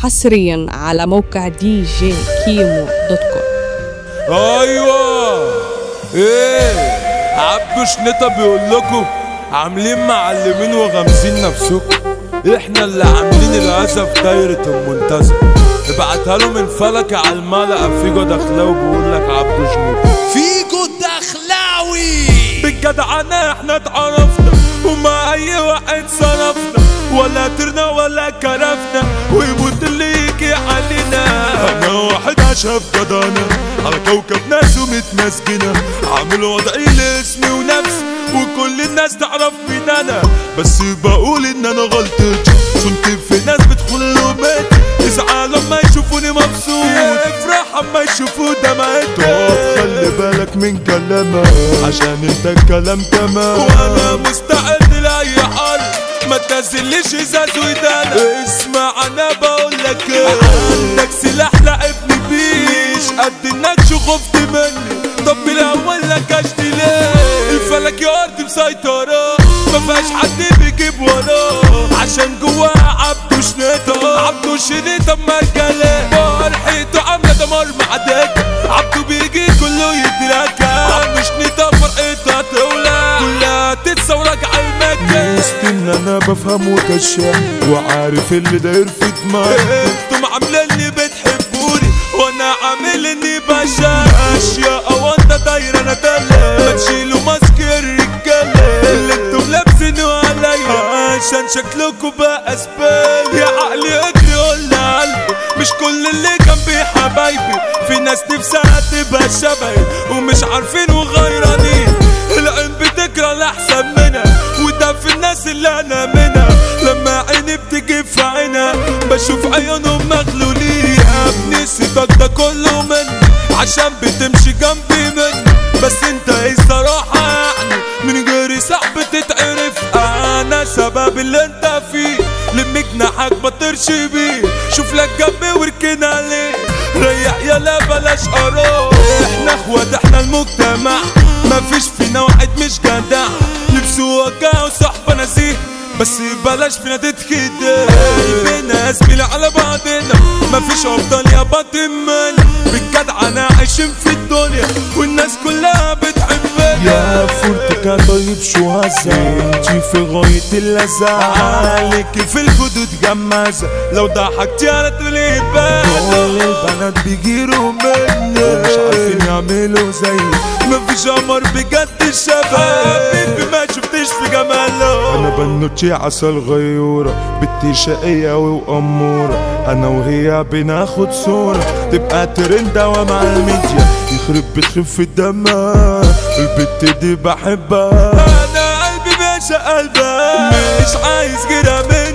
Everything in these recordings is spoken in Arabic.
حصريا على موقع djkimo.com. ايوه ايه عبدو شنطة بيقول لكم عاملين معلمين وغامزين نفسكم، احنا اللي عاملين العزة في دايرة المنتزه. ابعتها له من فلك على الملقى فيجو دخلاوي بيقول لك عبدو شنطة فيجو دخلاوي بالجدعنة احنا اتعرفنا وما اي واحد صرفنا ولا طرنا ولا كرفنا ويموت اللي يجي علينا. انا واحد عشاف جدعنة على كوكب ناس ومتمسكنة، عامل وضعي لاسمي ونفسي وكل الناس تعرف مين انا، بس بقول ان انا غلطت. كنت في ناس بتدخل لومات يزعلوا اما يشوفوني مبسوط، افرح اما يشوفوا دمعتهم. خلي بالك من كلامك عشان انت الكلام تمام، وانا مستعد لاي حرب ما تنزليش ازاز ودانا. اسمع انا بقولك عندك سلاح لعبني بيش قد انك شو خفت مني. طب الاول لك اشتي ليه الفلك يا ارض مسيطرة مفيهاش حد بيجيب وراه، عشان جواه عبدو شنطة. عبدو شنطة مرجلة فرحته عاملة دمار معدك، عبدو بيجي كله يدركها. عبدو شنطة فرحتها تولع كلها تتصورك على المكان. ان انا بفهم وكشاف وعارف اللي داير في دماغي. انتم عامليني بتحبوني وانا عامل اني بشاش يا وانت داير انا دلع. ما تشيلوا ماسك الرجاله اللي انتم لابسينه عليا عشان شكلكوا بقى زباله. يا عقلي اجري ولا قلبي مش كل اللي جنبي حبايبي، في ناس نفسها تبقى شبهي ومش عارفين وغيرانين. العين بتكره الاحسن منها وده في الناس اللي انا منها، لما عيني بتجي في عينها بشوف عيونهم مغلولين. ابني سيبك ده كله مني عشان بتمشي جنبي مني، بس انت ايه الصراحة يعني من غيري صعب تتعرف. انا سبب اللي انت فيه لمي جناحك ما تطيرش بيه، شوف لك جنبي واركن عليه ريح يلا بلاش قرار. احنا اخوات احنا المجتمع مفيش فينا واحد مش جدع، لبسه وجع وصحبة نزيه بس بلاش فينا تتخدع. بينا زميلة على بعضنا مفيش افضل يا باطن من بالجدعنة عايشين في الدنيا والناس كلها بتحبنا. يا فورتك طيب شو هزا انتي في غاية اللذة، عليك في الخدود جمازة لو ضحكتي على تقولي بقى. كل البنات بيجيروا مني ومش عارفين يعملوا زي مفيش قمر بجد شبه حبيبي ما شفتش في جماله. انا بنوتي عسل غيورة بنتي شقية وأمورة، انا وهي بناخد صورة تبقى ترندة ومع الميديا يخرب بتخف الدماء. البت دي بحبها انا قلبي باشا قلبها مش عايز غيرها من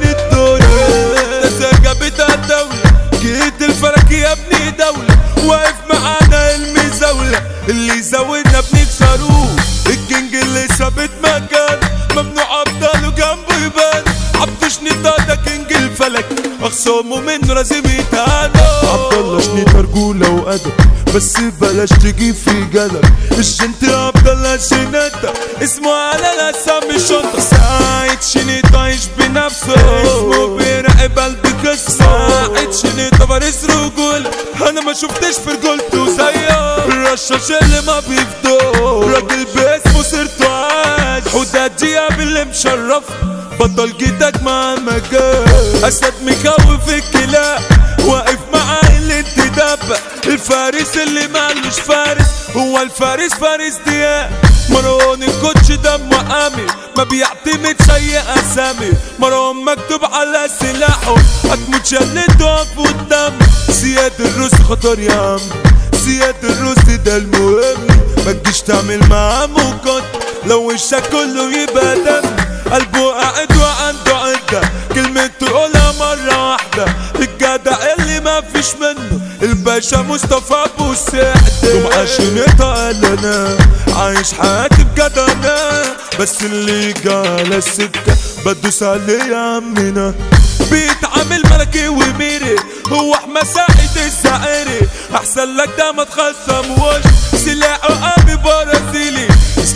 الدنيا. تساجة بتاع الدولة جيت الفلك يا ابني دولة واقف معانا المزاولة اللي يزودنا بنكسروه. الجنج اللي ثابت مكان ممنوع ابطاله جنبه يبان. عبدو شنطة ده كينج الفلك اخصامه منه لازم يتهانوا. عبد الله شنطة رجولة وأدب بس بلاش تجي في جدل. الشنط عبد الله شنطة اسمه على الاسم الشنطة. سعيد شنطة عايش بنفسه اسمه بيراقب قلبي قصة. سعيد شنطة فارس رجولة انا ما شفتش في رجولته زيه. الرشاش اللي ما بيفضل راجل باسمه سيرته عاش. حداد دياب اللي مشرف بطل جيتك مع المجال. اسد مخوف الكلاب واقف معاه اللي انتداب. الفارس اللي معلوش فارس هو الفارس فارس دياب. مروان الكوتش دمه قامي ما بيعتمدش اي اسامي. مروان مكتوب على سلاحه هتموت شلت تقف قدام. زياد الروس خطر يا عم زياد الروس ده المهم، ما تجيش تعمل معاه موقات لو وشك كله يبقى دم. قلبه قاعد وعنده عدة كلمة تقولها مرة واحدة. الجدع اللي ما فيش منه الباشا مصطفى ابو السعد. جمعة شنطة قال انا عايش حياتي بجدعنة بس اللي جالة السكة بدوس عليه يا عمنا. بيتعامل ملكي وميري هو احمد سعيد السعيري. احسن لك ده ما تخصموش سلاحه قامي برازيلي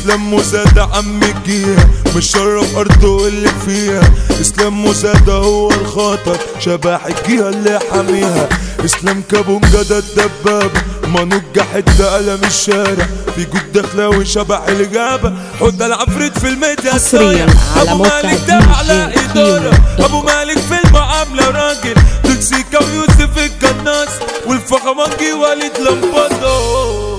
اسلام مسادة عم الجيها مشرف ارضه اللي فيها. اسلام مسادة هو الخطر شبح الجيها اللي حاميها. اسلام كابونجا ده الدبابة منوجة حتة قلم الشارع في جود دخلاوي شبح الجابة. حط العفريت في الميديا حصرياً على ابو موقع مالك ده على ادارة. ابو مالك في المعاملة راجل تكسيكا ويوسف القناص والفخمانجي وليد لمبادو.